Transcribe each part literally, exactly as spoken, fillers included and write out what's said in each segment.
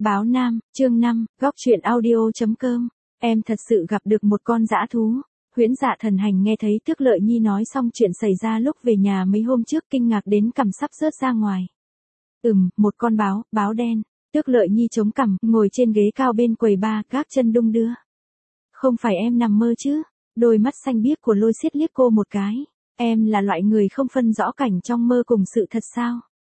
Báo Nam, chương năm, góc truyện audio.com. Em thật sự gặp được một con dã thú. Huyễn Dạ Thần Hành nghe thấy Tước Lợi Nhi nói xong chuyện xảy ra lúc về nhà mấy hôm trước, kinh ngạc đến cằm sắp rớt ra ngoài. Ừm, một con báo, báo đen. Tước Lợi Nhi chống cằm, ngồi trên ghế cao bên quầy bar, gác chân đung đưa. Không phải em nằm mơ chứ? Đôi mắt xanh biếc của Lôi Siết liếc cô một cái. Em là loại người không phân rõ cảnh trong mơ cùng sự thật sao?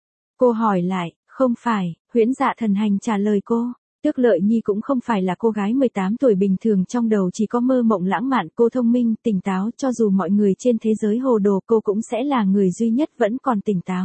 Cô hỏi lại. Không phải, Huyễn Dạ Thần Hành trả lời cô. Tước Lợi Nhi cũng không phải là cô gái mười tám tuổi bình thường trong đầu chỉ có mơ mộng lãng mạn, cô thông minh, tỉnh táo, cho dù mọi người trên thế giới hồ đồ cô cũng sẽ là người duy nhất vẫn còn tỉnh táo.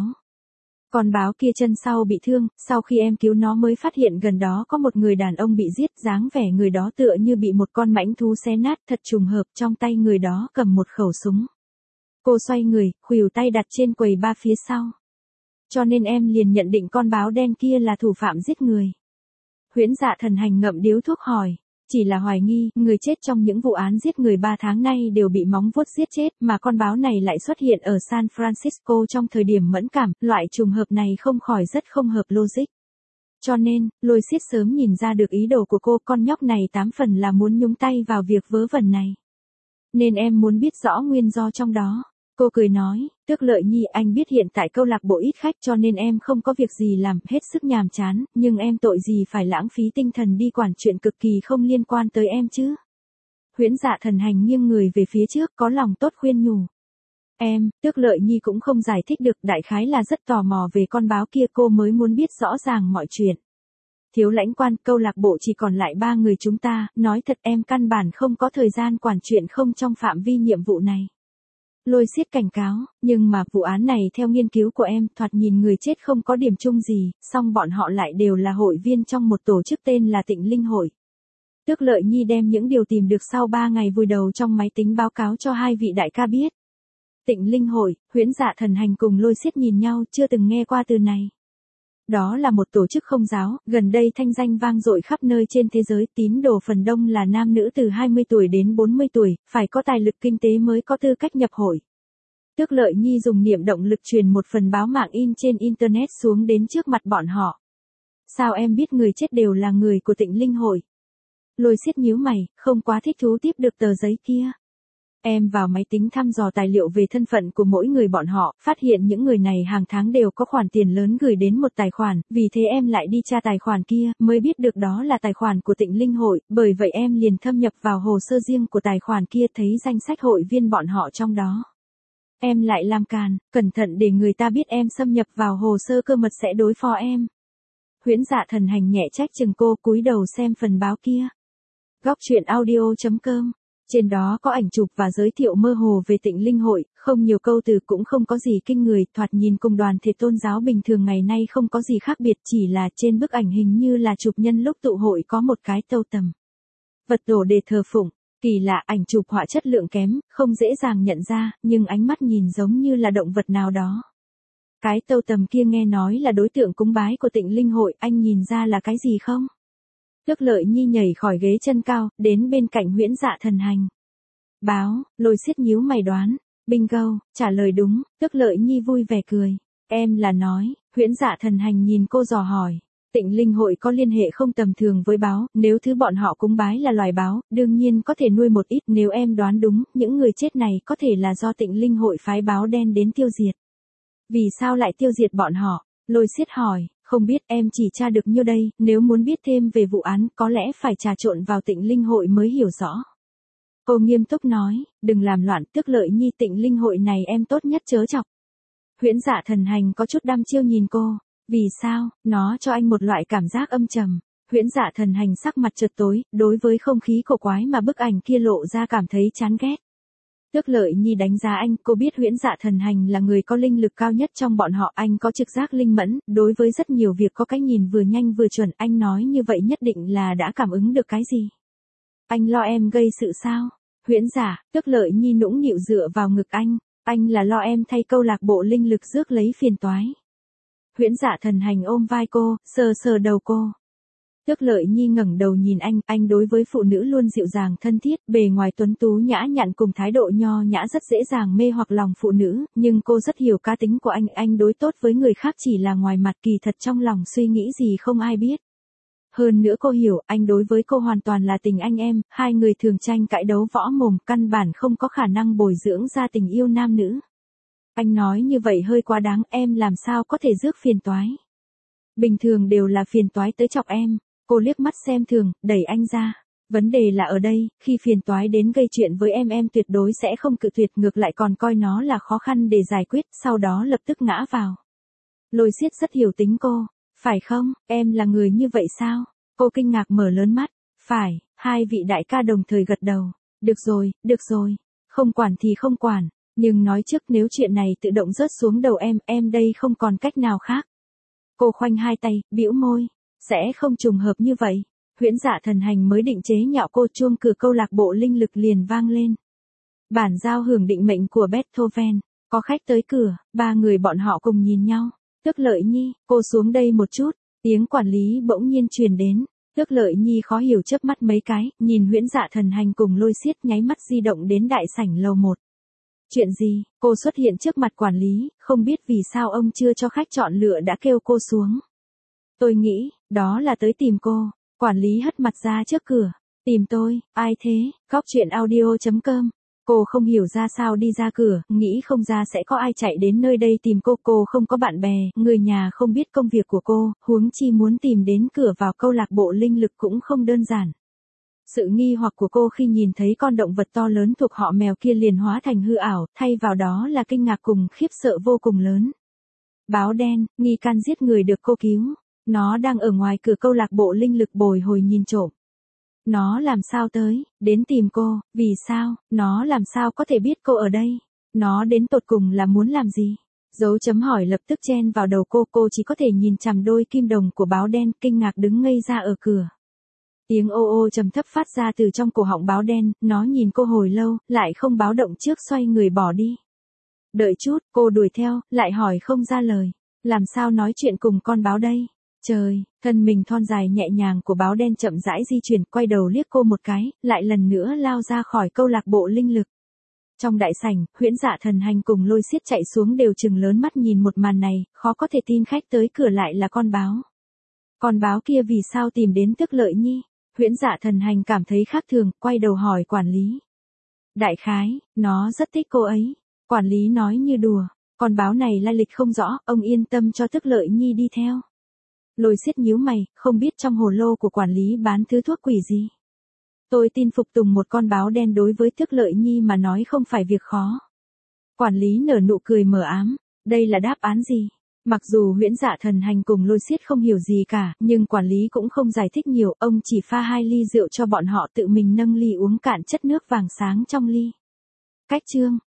Con báo kia chân sau bị thương, sau khi em cứu nó mới phát hiện gần đó có một người đàn ông bị giết, dáng vẻ người đó tựa như bị một con mãnh thú xé nát, thật trùng hợp trong tay người đó cầm một khẩu súng. Cô xoay người, khuỷu tay đặt trên quầy bar phía sau. Cho nên em liền nhận định con báo đen kia là thủ phạm giết người. Huyễn Dạ Thần Hành ngậm điếu thuốc hỏi. Chỉ là hoài nghi, người chết trong những vụ án giết người ba tháng nay đều bị móng vuốt giết chết, mà con báo này lại xuất hiện ở San Francisco trong thời điểm mẫn cảm, loại trùng hợp này không khỏi rất không hợp logic. Cho nên, Lôi Siết sớm nhìn ra được ý đồ của cô, con nhóc này tám phần là muốn nhúng tay vào việc vớ vẩn này. Nên em muốn biết rõ nguyên do trong đó. Cô cười nói, Tước Lợi Nhi, anh biết hiện tại câu lạc bộ ít khách cho nên em không có việc gì làm, hết sức nhàm chán, nhưng em tội gì phải lãng phí tinh thần đi quản chuyện cực kỳ không liên quan tới em chứ. Huyễn Dạ Thần Hành nghiêng người về phía trước, có lòng tốt khuyên nhủ. Em, Tước Lợi Nhi cũng không giải thích được, đại khái là rất tò mò về con báo kia, cô mới muốn biết rõ ràng mọi chuyện. Thiếu lãnh quan, câu lạc bộ chỉ còn lại ba người chúng ta, nói thật em căn bản không có thời gian quản chuyện không trong phạm vi nhiệm vụ này. Lôi Siết cảnh cáo, nhưng mà vụ án này theo nghiên cứu của em, thoạt nhìn người chết không có điểm chung gì, song bọn họ lại đều là hội viên trong một tổ chức tên là Tịnh Linh Hội. Tước Lợi Nhi đem những điều tìm được sau ba ngày vùi đầu trong máy tính báo cáo cho hai vị đại ca biết. Tịnh Linh Hội, Huyễn Dạ Thần Hành cùng Lôi Siết nhìn nhau, chưa từng nghe qua từ này. Đó là một tổ chức không giáo, gần đây thanh danh vang dội khắp nơi trên thế giới, tín đồ phần đông là nam nữ từ hai mươi tuổi đến bốn mươi tuổi, phải có tài lực kinh tế mới có tư cách nhập hội. Tước Lợi Nhi dùng niệm động lực truyền một phần báo mạng in trên Internet xuống đến trước mặt bọn họ. Sao em biết người chết đều là người của Tịnh Linh Hội? Lôi Siết nhíu mày, không quá thích thú tiếp được tờ giấy kia. Em vào máy tính thăm dò tài liệu về thân phận của mỗi người bọn họ, phát hiện những người này hàng tháng đều có khoản tiền lớn gửi đến một tài khoản, vì thế em lại đi tra tài khoản kia, mới biết được đó là tài khoản của Tịnh Linh Hội, bởi vậy em liền thâm nhập vào hồ sơ riêng của tài khoản kia, thấy danh sách hội viên bọn họ trong đó. Em lại làm càn, cẩn thận để người ta biết em xâm nhập vào hồ sơ cơ mật sẽ đối phó em. Huyễn Dạ Thần Hành nhẹ trách chừng cô, cúi đầu xem phần báo kia. Góc truyện audio.com. Trên đó có ảnh chụp và giới thiệu mơ hồ về Tịnh Linh Hội, không nhiều câu từ cũng không có gì kinh người, thoạt nhìn cùng đoàn thể tôn giáo bình thường ngày nay không có gì khác biệt, chỉ là trên bức ảnh hình như là chụp nhân lúc tụ hội có một cái tâu tầm. Vật đồ để thờ phụng, kỳ lạ, ảnh chụp họa chất lượng kém, không dễ dàng nhận ra, nhưng ánh mắt nhìn giống như là động vật nào đó. Cái tâu tầm kia nghe nói là đối tượng cúng bái của Tịnh Linh Hội, anh nhìn ra là cái gì không? Tước Lợi Nhi nhảy khỏi ghế chân cao, đến bên cạnh Huyễn Dạ Thần Hành. Báo, Lôi Siết nhíu mày đoán. Bingo, trả lời đúng, Tước Lợi Nhi vui vẻ cười. Em là nói, Huyễn Dạ Thần Hành nhìn cô dò hỏi. Tịnh Linh Hội có liên hệ không tầm thường với báo, nếu thứ bọn họ cúng bái là loài báo, đương nhiên có thể nuôi một ít, nếu em đoán đúng, những người chết này có thể là do Tịnh Linh Hội phái báo đen đến tiêu diệt. Vì sao lại tiêu diệt bọn họ? Lôi Siết hỏi. Không biết, em chỉ tra được nhiêu đây, nếu muốn biết thêm về vụ án, có lẽ phải trà trộn vào Tịnh Linh Hội mới hiểu rõ. Cô nghiêm túc nói, đừng làm loạn, Tước Lợi Nhi, Tịnh Linh Hội này em tốt nhất chớ chọc. Huyễn Dạ Thần Hành có chút đăm chiêu nhìn cô, vì sao, nó cho anh một loại cảm giác âm trầm. Huyễn Dạ Thần Hành sắc mặt chợt tối, đối với không khí cổ quái mà bức ảnh kia lộ ra cảm thấy chán ghét. Tước Lợi Nhi đánh giá anh, cô biết Huyễn Dạ Thần Hành là người có linh lực cao nhất trong bọn họ, anh có trực giác linh mẫn, đối với rất nhiều việc có cái nhìn vừa nhanh vừa chuẩn, anh nói như vậy nhất định là đã cảm ứng được cái gì. Anh lo em gây sự sao? Huyễn Dạ, Tước Lợi Nhi nũng nịu dựa vào ngực anh, anh là lo em thay câu lạc bộ linh lực rước lấy phiền toái. Huyễn Dạ Thần Hành ôm vai cô, sờ sờ đầu cô. Tước Lợi Nhi ngẩng đầu nhìn anh, anh đối với phụ nữ luôn dịu dàng thân thiết, bề ngoài tuấn tú nhã nhặn cùng thái độ nho nhã rất dễ dàng mê hoặc lòng phụ nữ, nhưng cô rất hiểu cá tính của anh, anh đối tốt với người khác chỉ là ngoài mặt, kỳ thật trong lòng suy nghĩ gì không ai biết. Hơn nữa cô hiểu, anh đối với cô hoàn toàn là tình anh em, hai người thường tranh cãi đấu võ mồm, căn bản không có khả năng bồi dưỡng ra tình yêu nam nữ. Anh nói như vậy hơi quá đáng, em làm sao có thể rước phiền toái. Bình thường đều là phiền toái tới chọc em. Cô liếc mắt xem thường, đẩy anh ra. Vấn đề là ở đây, khi phiền toái đến gây chuyện với em em tuyệt đối sẽ không cự tuyệt, ngược lại còn coi nó là khó khăn để giải quyết, sau đó lập tức ngã vào. Lôi Siết rất hiểu tính cô. Phải không, em là người như vậy sao? Cô kinh ngạc mở lớn mắt. Phải, hai vị đại ca đồng thời gật đầu. Được rồi, được rồi. Không quản thì không quản. Nhưng nói trước nếu chuyện này tự động rớt xuống đầu em, em đây không còn cách nào khác. Cô khoanh hai tay, bĩu môi. Sẽ không trùng hợp như vậy. Huyễn Dạ Thần Hành mới định chế nhạo cô, chuông cửa câu lạc bộ linh lực liền vang lên. Bản giao hưởng định mệnh của Beethoven. Có khách tới cửa, ba người bọn họ cùng nhìn nhau. Tước Lợi Nhi, cô xuống đây một chút. Tiếng quản lý bỗng nhiên truyền đến. Tước Lợi Nhi khó hiểu chớp mắt mấy cái, nhìn Huyễn Dạ Thần Hành cùng Lôi Siết nháy mắt di động đến đại sảnh lầu một. Chuyện gì? Cô xuất hiện trước mặt quản lý, không biết vì sao ông chưa cho khách chọn lựa đã kêu cô xuống. Tôi nghĩ, đó là tới tìm cô. Quản lý hất mặt ra trước cửa. Tìm tôi, ai thế? Góc chuyện audio chấm com. Cô không hiểu ra sao đi ra cửa, nghĩ không ra sẽ có ai chạy đến nơi đây tìm cô. Cô không có bạn bè, người nhà không biết công việc của cô, huống chi muốn tìm đến cửa vào câu lạc bộ linh lực cũng không đơn giản. Sự nghi hoặc của cô khi nhìn thấy con động vật to lớn thuộc họ mèo kia liền hóa thành hư ảo, thay vào đó là kinh ngạc cùng khiếp sợ vô cùng lớn. Báo đen, nghi can giết người được cô cứu. Nó đang ở ngoài cửa câu lạc bộ linh lực bồi hồi nhìn trộm. Nó làm sao tới, đến tìm cô, vì sao, nó làm sao có thể biết cô ở đây? Nó đến tột cùng là muốn làm gì? Dấu chấm hỏi lập tức chen vào đầu cô, cô chỉ có thể nhìn chằm đôi kim đồng của báo đen, kinh ngạc đứng ngây ra ở cửa. Tiếng ô ô trầm thấp phát ra từ trong cổ họng báo đen, nó nhìn cô hồi lâu, lại không báo động trước xoay người bỏ đi. Đợi chút, cô đuổi theo, lại hỏi không ra lời. Làm sao nói chuyện cùng con báo đây? Trời, thân mình thon dài nhẹ nhàng của báo đen chậm rãi di chuyển, quay đầu liếc cô một cái, lại lần nữa lao ra khỏi câu lạc bộ linh lực. Trong đại sảnh, Huyễn Dạ Thần Hành cùng Lôi Siết chạy xuống đều trừng lớn mắt nhìn một màn này, khó có thể tin khách tới cửa lại là con báo. Con báo kia vì sao tìm đến Tước Lợi Nhi? Huyễn Dạ Thần Hành cảm thấy khác thường, quay đầu hỏi quản lý. Đại khái, nó rất thích cô ấy. Quản lý nói như đùa, con báo này lai lịch không rõ, ông yên tâm cho Tước Lợi Nhi đi theo. Lôi Siết nhíu mày, không biết trong hồ lô của quản lý bán thứ thuốc quỷ gì. Tôi tin phục tùng một con báo đen đối với Tước Lợi Nhi mà nói không phải việc khó. Quản lý nở nụ cười mờ ám, đây là đáp án gì? Mặc dù Huyễn Dạ Thần Hành cùng Lôi Siết không hiểu gì cả, nhưng quản lý cũng không giải thích nhiều, ông chỉ pha hai ly rượu cho bọn họ tự mình nâng ly uống cạn chất nước vàng sáng trong ly. Cách chương